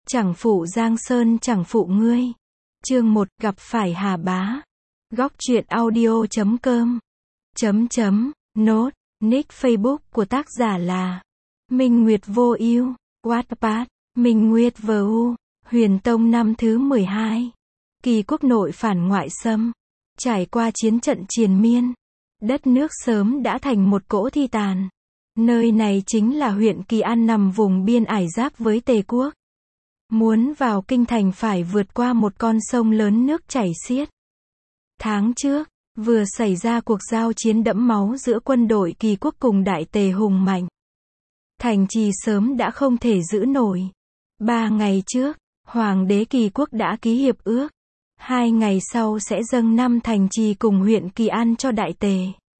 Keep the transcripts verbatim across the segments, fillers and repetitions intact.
Chẳng phụ Giang Sơn chẳng phụ ngươi. Chương một, gặp phải Hà Bá. Góc truyện audio chấm com. Chấm chấm, nốt, nick Facebook của tác giả là Minh Nguyệt Vô Ưu, Wattpad, Minh Nguyệt vu, Huyền Tông năm thứ mười hai. Kỳ quốc nội phản ngoại xâm. Trải qua chiến trận triền miên, đất nước sớm đã thành một cỗ thi tàn. Nơi này chính là huyện Kỳ An nằm vùng biên ải giáp với Tề quốc. Muốn vào kinh thành phải vượt qua một con sông lớn nước chảy xiết. Tháng trước, vừa xảy ra cuộc giao chiến đẫm máu giữa quân đội Kỳ quốc cùng Đại Tề hùng mạnh. Thành trì sớm đã không thể giữ nổi. Ba ngày trước, Hoàng đế Kỳ quốc đã ký hiệp ước. Hai ngày sau sẽ dâng năm thành trì cùng huyện Kỳ An cho Đại Tề.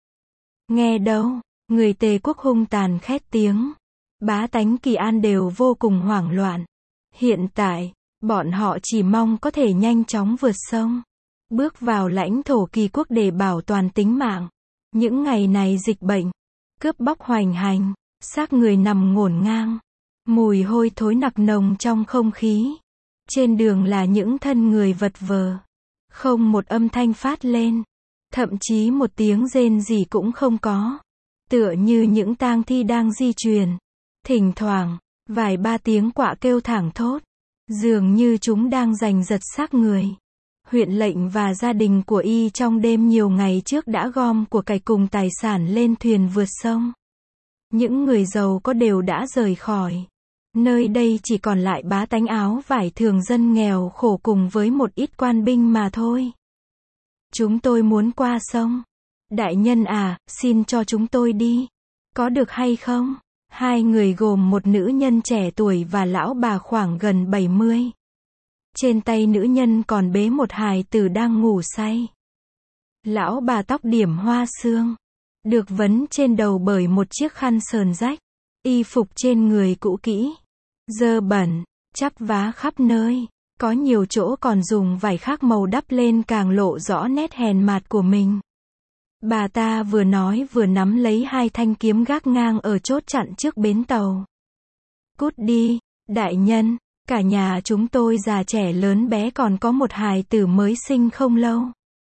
Nghe đâu, người Tề quốc hung tàn khét tiếng. Bá tánh Kỳ An đều vô cùng hoảng loạn. Hiện tại, bọn họ chỉ mong có thể nhanh chóng vượt sông, bước vào lãnh thổ Kỳ quốc để bảo toàn tính mạng. Những ngày này dịch bệnh, cướp bóc hoành hành, xác người nằm ngổn ngang, mùi hôi thối nặc nồng trong không khí. Trên đường là những thân người vật vờ, không một âm thanh phát lên, thậm chí một tiếng rên rỉ cũng không có, tựa như những tang thi đang di chuyển. Thỉnh thoảng, vài ba tiếng quạ kêu thảng thốt, dường như chúng đang giành giật xác người. Huyện lệnh và gia đình của y trong đêm nhiều ngày trước đã gom của cải cùng tài sản lên thuyền vượt sông. Những người giàu có đều đã rời khỏi. Nơi đây chỉ còn lại bá tánh áo vải thường dân nghèo khổ cùng với một ít quan binh mà thôi. Chúng tôi muốn qua sông. Đại nhân à, xin cho chúng tôi đi. Có được hay không? Hai người gồm một nữ nhân trẻ tuổi và lão bà khoảng gần bảy mươi. Trên tay nữ nhân còn bế một hài tử đang ngủ say. Lão bà tóc điểm hoa sương, được vấn trên đầu bởi một chiếc khăn sờn rách. Y phục trên người cũ kỹ, dơ bẩn, chắp vá khắp nơi. Có nhiều chỗ còn dùng vải khác màu đắp lên càng lộ rõ nét hèn mạt của mình. Bà ta vừa nói vừa nắm lấy hai thanh kiếm gác ngang ở chốt chặn trước bến tàu. Cút đi, đại nhân, cả nhà chúng tôi già trẻ lớn bé còn có một hài tử mới sinh không lâu.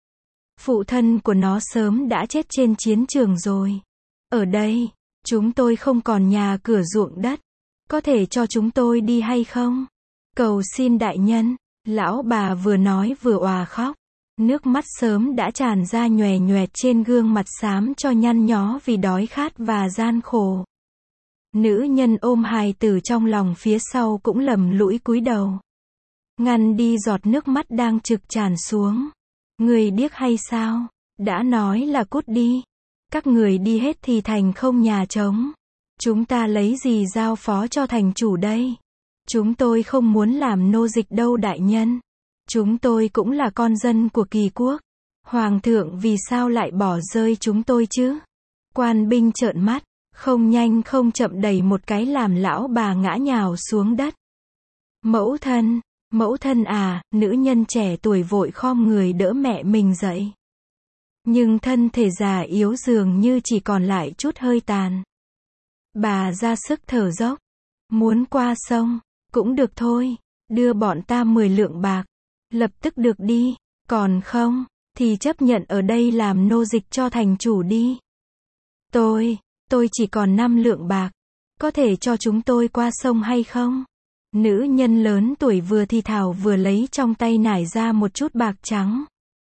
Phụ thân của nó sớm đã chết trên chiến trường rồi. Ở đây, chúng tôi không còn nhà cửa ruộng đất. Có thể cho chúng tôi đi hay không? Cầu xin đại nhân. Lão bà vừa nói vừa òa khóc. Nước mắt sớm đã tràn ra nhòe nhoẹt trên gương mặt xám cho nhăn nhó vì đói khát và gian khổ. Nữ nhân ôm hài tử trong lòng phía sau cũng lầm lũi cúi đầu, ngăn đi giọt nước mắt đang trực tràn xuống. Người điếc hay sao? Đã nói là cút đi. Các người đi hết thì thành không nhà trống. Chúng ta lấy gì giao phó cho thành chủ đây? Chúng tôi không muốn làm nô dịch đâu đại nhân. Chúng tôi cũng là con dân của Kỳ quốc. Hoàng thượng vì sao lại bỏ rơi chúng tôi chứ? Quan binh trợn mắt, không nhanh không chậm đẩy một cái làm lão bà ngã nhào xuống đất. Mẫu thân, mẫu thân à, nữ nhân trẻ tuổi vội khom người đỡ mẹ mình dậy. Nhưng thân thể già yếu dường như chỉ còn lại chút hơi tàn. Bà ra sức thở dốc. Muốn qua sông, cũng được thôi, đưa bọn ta mười lượng bạc. Lập tức được đi, còn không, thì chấp nhận ở đây làm nô dịch cho thành chủ đi. Tôi, tôi chỉ còn năm lượng bạc, có thể cho chúng tôi qua sông hay không? Nữ nhân lớn tuổi vừa thì thào vừa lấy trong tay nải ra một chút bạc trắng.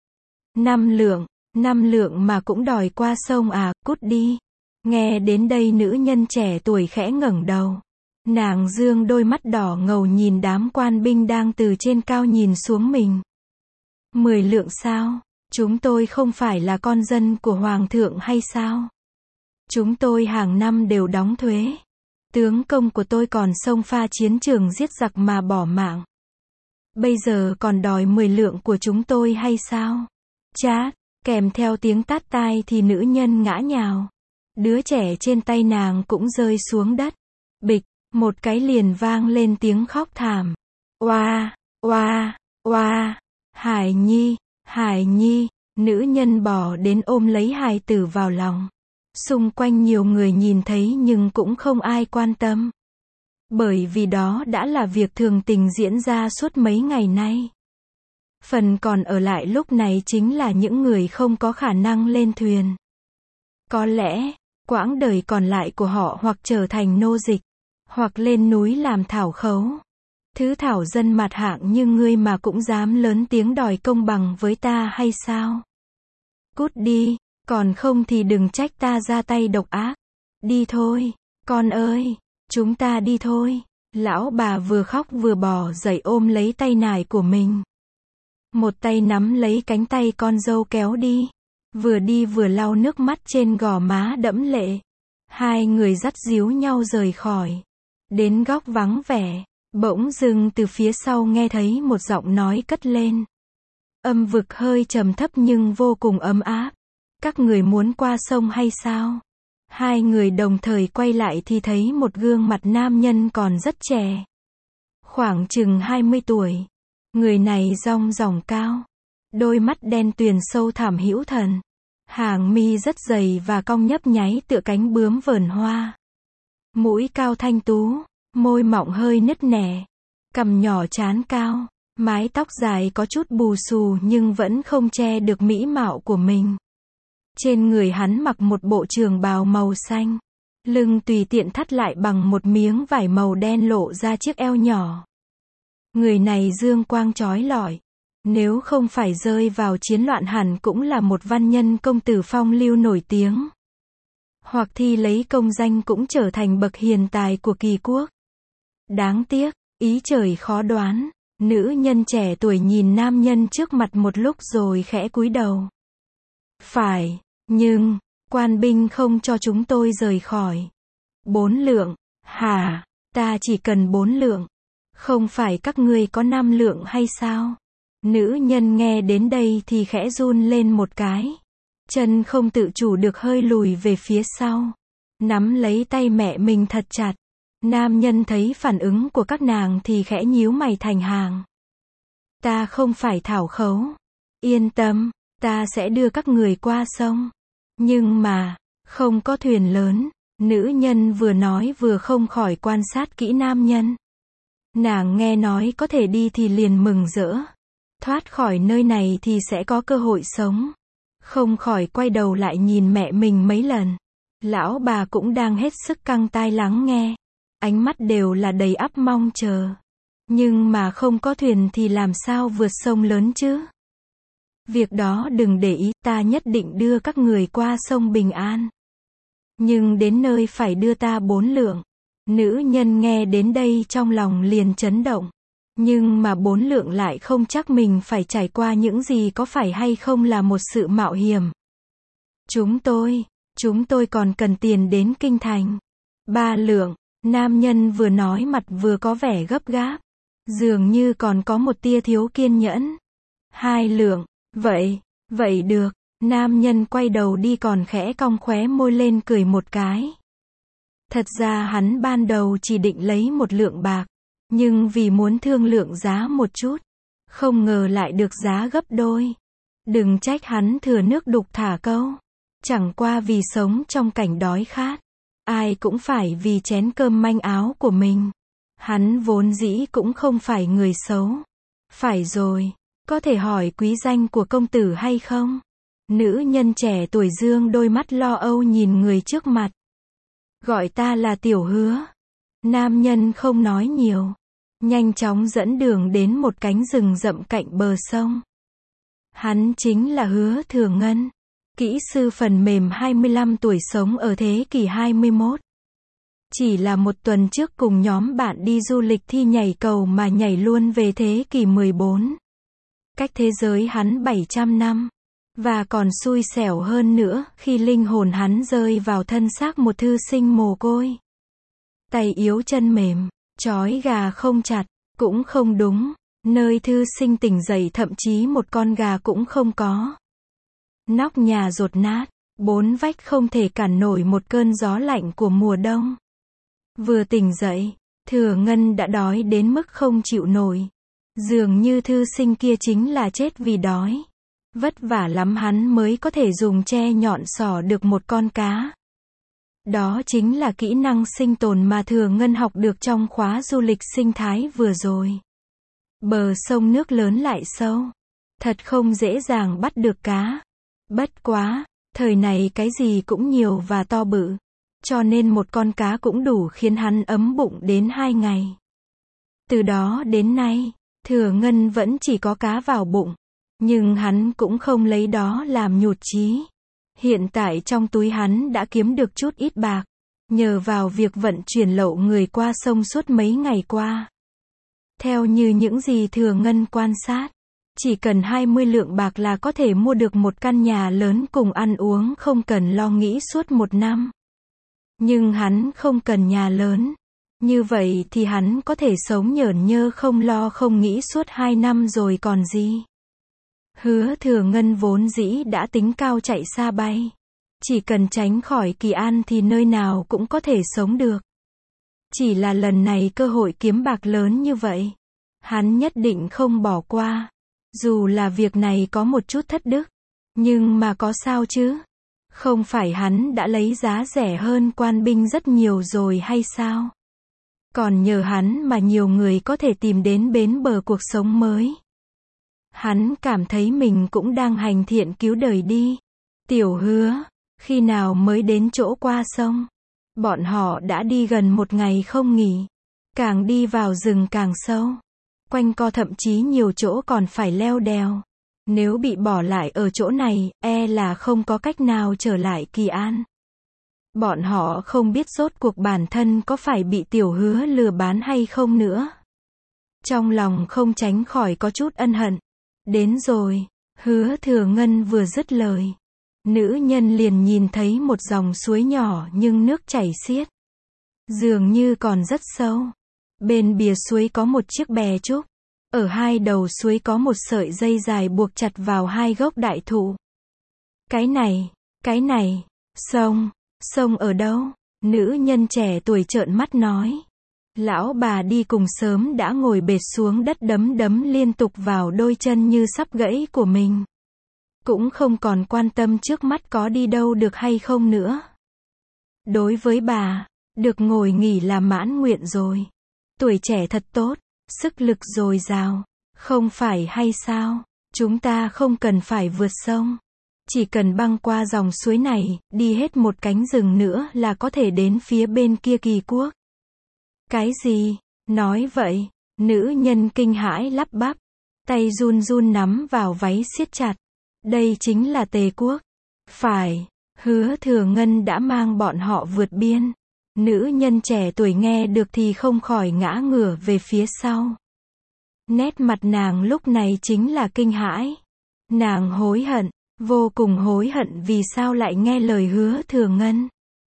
Năm lượng, năm lượng mà cũng đòi qua sông à, cút đi. Nghe đến đây nữ nhân trẻ tuổi khẽ ngẩng đầu. Nàng dương đôi mắt đỏ ngầu nhìn đám quan binh đang từ trên cao nhìn xuống mình. Mười lượng sao? Chúng tôi không phải là con dân của hoàng thượng hay sao? Chúng tôi hàng năm đều đóng thuế. Tướng công của tôi còn xông pha chiến trường giết giặc mà bỏ mạng. Bây giờ còn đòi mười lượng của chúng tôi hay sao? Chát, kèm theo tiếng tát tai thì nữ nhân ngã nhào. Đứa trẻ trên tay nàng cũng rơi xuống đất. Bịch. Một cái liền vang lên tiếng khóc thảm. Oa, oa, oa, Hải Nhi, Hải Nhi, nữ nhân bỏ đến ôm lấy hài tử vào lòng. Xung quanh nhiều người nhìn thấy nhưng cũng không ai quan tâm. Bởi vì đó đã là việc thường tình diễn ra suốt mấy ngày nay. Phần còn ở lại lúc này chính là những người không có khả năng lên thuyền. Có lẽ, quãng đời còn lại của họ hoặc trở thành nô dịch, hoặc lên núi làm thảo khấu. Thứ thảo dân mặt hạng như ngươi mà cũng dám lớn tiếng đòi công bằng với ta hay sao? Cút đi, còn không thì đừng trách ta ra tay độc ác. Đi thôi, con ơi, chúng ta đi thôi. Lão bà vừa khóc vừa bò dậy ôm lấy tay nải của mình. Một tay nắm lấy cánh tay con dâu kéo đi. Vừa đi vừa lau nước mắt trên gò má đẫm lệ. Hai người dắt díu nhau rời khỏi. Đến góc vắng vẻ, bỗng dưng từ phía sau nghe thấy một giọng nói cất lên. Âm vực hơi trầm thấp nhưng vô cùng ấm áp. Các người muốn qua sông hay sao? Hai người đồng thời quay lại thì thấy một gương mặt nam nhân còn rất trẻ. Khoảng chừng hai mươi tuổi. Người này rong ròng cao. Đôi mắt đen tuyền sâu thẳm hữu thần. Hàng mi rất dày và cong nhấp nháy tựa cánh bướm vờn hoa. Mũi cao thanh tú, môi mọng hơi nứt nẻ. Cằm nhỏ trán cao, mái tóc dài có chút bù xù nhưng vẫn không che được mỹ mạo của mình. Trên người hắn mặc một bộ trường bào màu xanh. Lưng tùy tiện thắt lại bằng một miếng vải màu đen lộ ra chiếc eo nhỏ. Người này dương quang chói lọi. Nếu không phải rơi vào chiến loạn hẳn cũng là một văn nhân công tử phong lưu nổi tiếng. Hoặc thi lấy công danh cũng trở thành bậc hiền tài của kỳ quốc. Đáng tiếc, ý trời khó đoán. Nữ nhân trẻ tuổi nhìn nam nhân trước mặt một lúc rồi khẽ cúi đầu. Phải, nhưng, quan binh không cho chúng tôi rời khỏi. Bốn lượng, hả, ta chỉ cần bốn lượng. Không phải các ngươi có năm lượng hay sao? Nữ nhân nghe đến đây thì khẽ run lên một cái. Chân không tự chủ được hơi lùi về phía sau. Nắm lấy tay mẹ mình thật chặt. Nam nhân thấy phản ứng của các nàng thì khẽ nhíu mày thành hàng. Ta không phải thảo khấu. Yên tâm, ta sẽ đưa các người qua sông. Nhưng mà, không có thuyền lớn. Nữ nhân vừa nói vừa không khỏi quan sát kỹ nam nhân. Nàng nghe nói có thể đi thì liền mừng rỡ. Thoát khỏi nơi này thì sẽ có cơ hội sống. Không khỏi quay đầu lại nhìn mẹ mình mấy lần. Lão bà cũng đang hết sức căng tai lắng nghe. Ánh mắt đều là đầy ắp mong chờ. Nhưng mà không có thuyền thì làm sao vượt sông lớn chứ? Việc đó đừng để ý, ta nhất định đưa các người qua sông bình an. Nhưng đến nơi phải đưa ta bốn lượng. Nữ nhân nghe đến đây trong lòng liền chấn động. Nhưng mà bốn lượng lại không chắc mình phải trải qua những gì có phải hay không là một sự mạo hiểm. Chúng tôi, chúng tôi còn cần tiền đến kinh thành. Ba lượng, nam nhân vừa nói mặt vừa có vẻ gấp gáp. Dường như còn có một tia thiếu kiên nhẫn. Hai lượng, vậy, vậy được, nam nhân quay đầu đi còn khẽ cong khóe môi lên cười một cái. Thật ra hắn ban đầu chỉ định lấy một lượng bạc. Nhưng vì muốn thương lượng giá một chút, không ngờ lại được giá gấp đôi. Đừng trách hắn thừa nước đục thả câu. Chẳng qua vì sống trong cảnh đói khát. Ai cũng phải vì chén cơm manh áo của mình. Hắn vốn dĩ cũng không phải người xấu. Phải rồi, có thể hỏi quý danh của công tử hay không? Nữ nhân trẻ tuổi dương đôi mắt lo âu nhìn người trước mặt. Gọi ta là Tiểu Hứa. Nam nhân không nói nhiều. Nhanh chóng dẫn đường đến một cánh rừng rậm cạnh bờ sông. Hắn chính là Hứa Thừa Ngân. Kỹ sư phần mềm hai mươi lăm tuổi sống ở thế kỷ hai mươi mốt. Chỉ là một tuần trước cùng nhóm bạn đi du lịch thi nhảy cầu mà nhảy luôn về thế kỷ mười bốn. Cách thế giới hắn bảy trăm năm. Và còn xui xẻo hơn nữa khi linh hồn hắn rơi vào thân xác một thư sinh mồ côi. Tay yếu chân mềm, trói gà không chặt, cũng không đúng. Nơi thư sinh tỉnh dậy thậm chí một con gà cũng không có. Nóc nhà dột nát, bốn vách không thể cản nổi một cơn gió lạnh của mùa đông. Vừa tỉnh dậy, Thừa Ngân đã đói đến mức không chịu nổi. Dường như thư sinh kia chính là chết vì đói. Vất vả lắm hắn mới có thể dùng tre nhọn xỏ được một con cá. Đó chính là kỹ năng sinh tồn mà Thừa Ngân học được trong khóa du lịch sinh thái vừa rồi. Bờ sông nước lớn lại sâu. Thật không dễ dàng bắt được cá. Bất quá, thời này cái gì cũng nhiều và to bự. Cho nên một con cá cũng đủ khiến hắn ấm bụng đến hai ngày. Từ đó đến nay, Thừa Ngân vẫn chỉ có cá vào bụng. Nhưng hắn cũng không lấy đó làm nhụt chí. Hiện tại trong túi hắn đã kiếm được chút ít bạc. Nhờ vào việc vận chuyển lậu người qua sông suốt mấy ngày qua. Theo như những gì Thừa Ngân quan sát, chỉ cần hai mươi lượng bạc là có thể mua được một căn nhà lớn cùng ăn uống không cần lo nghĩ suốt một năm. Nhưng hắn không cần nhà lớn. Như vậy thì hắn có thể sống nhởn nhơ không lo không nghĩ suốt hai năm rồi còn gì. Hứa Thừa Ngân vốn dĩ đã tính cao chạy xa bay. Chỉ cần tránh khỏi Kỳ An thì nơi nào cũng có thể sống được. Chỉ là lần này cơ hội kiếm bạc lớn như vậy. Hắn nhất định không bỏ qua. Dù là việc này có một chút thất đức. Nhưng mà có sao chứ? Không phải hắn đã lấy giá rẻ hơn quan binh rất nhiều rồi hay sao? Còn nhờ hắn mà nhiều người có thể tìm đến bến bờ cuộc sống mới. Hắn cảm thấy mình cũng đang hành thiện cứu đời đi. Tiểu Hứa, khi nào mới đến chỗ qua sông? Bọn họ đã đi gần một ngày không nghỉ. Càng đi vào rừng càng sâu. Quanh co thậm chí nhiều chỗ còn phải leo đèo. Nếu bị bỏ lại ở chỗ này, e là không có cách nào trở lại Kỳ An. Bọn họ không biết rốt cuộc bản thân có phải bị Tiểu Hứa lừa bán hay không nữa. Trong lòng không tránh khỏi có chút ân hận. Đến rồi, Hứa Thừa Ngân vừa dứt lời. Nữ nhân liền nhìn thấy một dòng suối nhỏ nhưng nước chảy xiết. Dường như còn rất sâu. Bên bìa suối có một chiếc bè trúc. Ở hai đầu suối có một sợi dây dài buộc chặt vào hai gốc đại thụ. Cái này, cái này, sông, sông ở đâu? Nữ nhân trẻ tuổi trợn mắt nói. Lão bà đi cùng sớm đã ngồi bệt xuống đất đấm đấm liên tục vào đôi chân như sắp gãy của mình. Cũng không còn quan tâm trước mắt có đi đâu được hay không nữa. Đối với bà, được ngồi nghỉ là mãn nguyện rồi. Tuổi trẻ thật tốt, sức lực dồi dào, không phải hay sao? Chúng ta không cần phải vượt sông. Chỉ cần băng qua dòng suối này, đi hết một cánh rừng nữa là có thể đến phía bên kia Kỳ Quốc. Cái gì? Nói vậy, nữ nhân kinh hãi lắp bắp, tay run run nắm vào váy siết chặt. Đây chính là Tề Quốc. Phải, Hứa Thừa Ngân đã mang bọn họ vượt biên. Nữ nhân trẻ tuổi nghe được thì không khỏi ngã ngửa về phía sau. Nét mặt nàng lúc này chính là kinh hãi. Nàng hối hận, vô cùng hối hận vì sao lại nghe lời Hứa Thừa Ngân.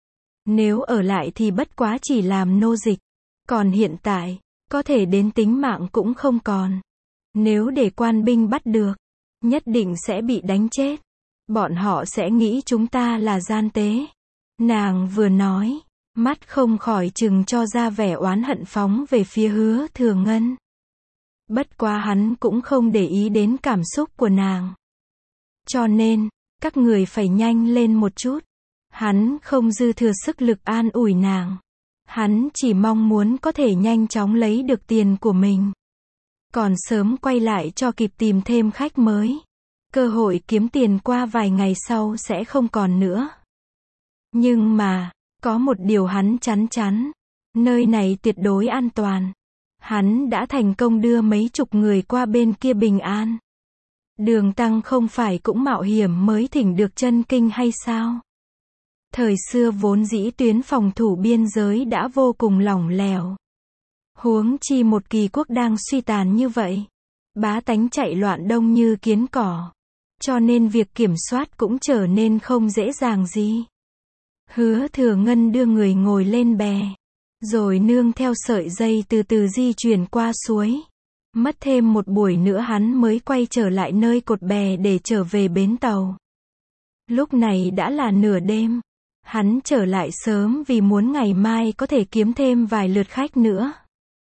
Nếu ở lại thì bất quá chỉ làm nô dịch. Còn hiện tại, có thể đến tính mạng cũng không còn. Nếu để quan binh bắt được, nhất định sẽ bị đánh chết. Bọn họ sẽ nghĩ chúng ta là gian tế. Nàng vừa nói, mắt không khỏi chừng cho ra vẻ oán hận phóng về phía Hứa Thừa Ngân. Bất quá hắn cũng không để ý đến cảm xúc của nàng. Cho nên, các người phải nhanh lên một chút. Hắn không dư thừa sức lực an ủi nàng. Hắn chỉ mong muốn có thể nhanh chóng lấy được tiền của mình. Còn sớm quay lại cho kịp tìm thêm khách mới. Cơ hội kiếm tiền qua vài ngày sau sẽ không còn nữa. Nhưng mà, có một điều hắn chắn chắn. Nơi này tuyệt đối an toàn. Hắn đã thành công đưa mấy chục người qua bên kia bình an. Đường Tăng không phải cũng mạo hiểm mới thỉnh được chân kinh hay sao? Thời xưa vốn dĩ tuyến phòng thủ biên giới đã vô cùng lỏng lẻo. Huống chi một Kỳ Quốc đang suy tàn như vậy. Bá tánh chạy loạn đông như kiến cỏ. Cho nên việc kiểm soát cũng trở nên không dễ dàng gì. Hứa Thừa Ngân đưa người ngồi lên bè. Rồi nương theo sợi dây từ từ di chuyển qua suối. Mất thêm một buổi nữa hắn mới quay trở lại nơi cột bè để trở về bến tàu. Lúc này đã là nửa đêm. Hắn trở lại sớm vì muốn ngày mai có thể kiếm thêm vài lượt khách nữa.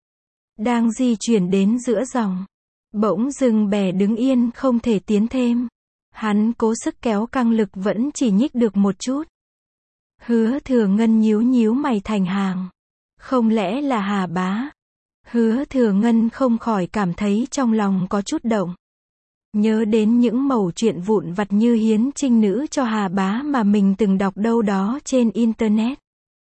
Đang di chuyển đến giữa dòng. Bỗng dưng bè đứng yên không thể tiến thêm. Hắn cố sức kéo căng lực vẫn chỉ nhích được một chút. Hứa Thừa Ngân nhíu nhíu mày thành hàng. Không lẽ là Hà Bá? Hứa Thừa Ngân không khỏi cảm thấy trong lòng có chút động. Nhớ đến những mẩu chuyện vụn vặt như hiến trinh nữ cho Hà Bá mà mình từng đọc đâu đó trên internet.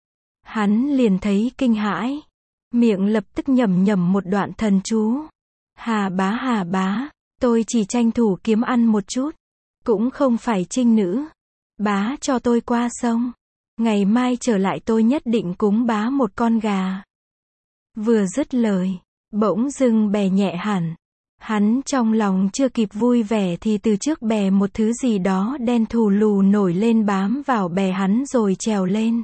Hắn liền thấy kinh hãi. Miệng lập tức nhẩm nhẩm một đoạn thần chú. Hà Bá Hà Bá, tôi chỉ tranh thủ kiếm ăn một chút. Cũng không phải trinh nữ. Bá cho tôi qua sông. Ngày mai trở lại tôi nhất định cúng bá một con gà. Vừa dứt lời, bỗng dưng bè nhẹ hẳn. Hắn trong lòng chưa kịp vui vẻ thì từ trước bè một thứ gì đó đen thù lù nổi lên bám vào bè hắn rồi trèo lên.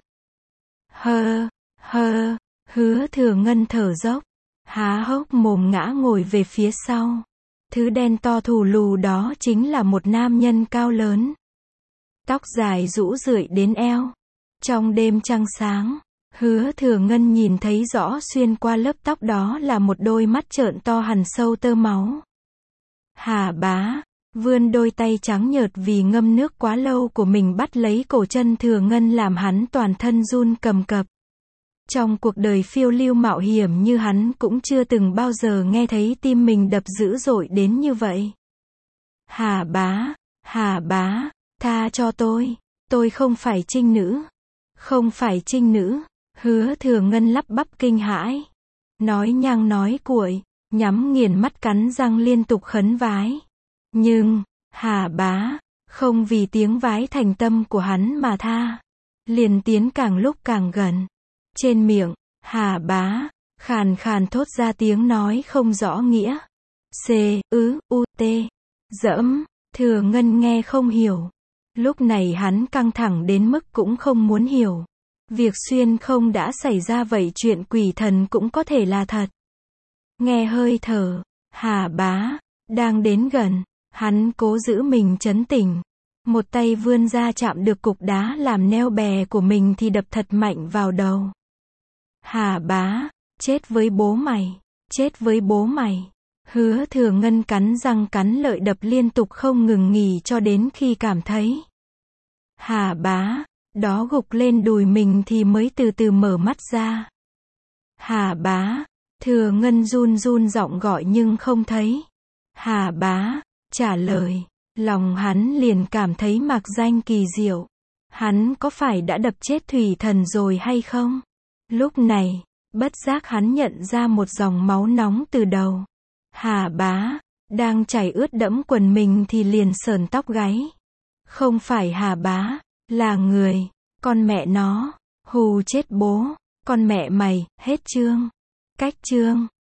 Hơ, hơ, Hứa Thừa Ngân thở dốc, há hốc mồm ngã ngồi về phía sau. Thứ đen to thù lù đó chính là một nam nhân cao lớn. Tóc dài rũ rượi đến eo. Trong đêm trăng sáng, Hứa Thừa Ngân nhìn thấy rõ xuyên qua lớp tóc đó là một đôi mắt trợn to hằn sâu tơ máu. Hà Bá, vươn đôi tay trắng nhợt vì ngâm nước quá lâu của mình bắt lấy cổ chân Thừa Ngân làm hắn toàn thân run cầm cập. Trong cuộc đời phiêu lưu mạo hiểm như hắn cũng chưa từng bao giờ nghe thấy tim mình đập dữ dội đến như vậy. Hà Bá, Hà Bá, tha cho tôi, tôi không phải trinh nữ. Không phải trinh nữ. Hứa Thừa Ngân lắp bắp kinh hãi. Nói nhăng nói cuội, nhắm nghiền mắt cắn răng liên tục khấn vái. Nhưng, Hà Bá, không vì tiếng vái thành tâm của hắn mà tha. Liền tiến càng lúc càng gần. Trên miệng, Hà Bá, khàn khàn thốt ra tiếng nói không rõ nghĩa. C, ứ, u, t. Dẫm, Thừa Ngân nghe không hiểu. Lúc này hắn căng thẳng đến mức cũng không muốn hiểu. Việc xuyên không đã xảy ra vậy chuyện quỷ thần cũng có thể là thật. Nghe hơi thở, Hà Bá, đang đến gần, hắn cố giữ mình trấn tĩnh. Một tay vươn ra chạm được cục đá làm neo bè của mình thì đập thật mạnh vào đầu. Hà Bá, chết với bố mày, chết với bố mày. Hứa Thừa Ngân cắn răng cắn lợi đập liên tục không ngừng nghỉ cho đến khi cảm thấy. Hà Bá, đó gục lên đùi mình thì mới từ từ mở mắt ra. Hà Bá, Thừa Ngân run run giọng gọi nhưng không thấy. Hà Bá, trả lời, lòng hắn liền cảm thấy mạc danh kỳ diệu. Hắn có phải đã đập chết thủy thần rồi hay không? Lúc này, bất giác hắn nhận ra một dòng máu nóng từ đầu. Hà Bá, đang chảy ướt đẫm quần mình thì liền sờn tóc gáy. Không phải Hà Bá, là người, con mẹ nó, hù chết bố, con mẹ mày, hết chương. Cách chương.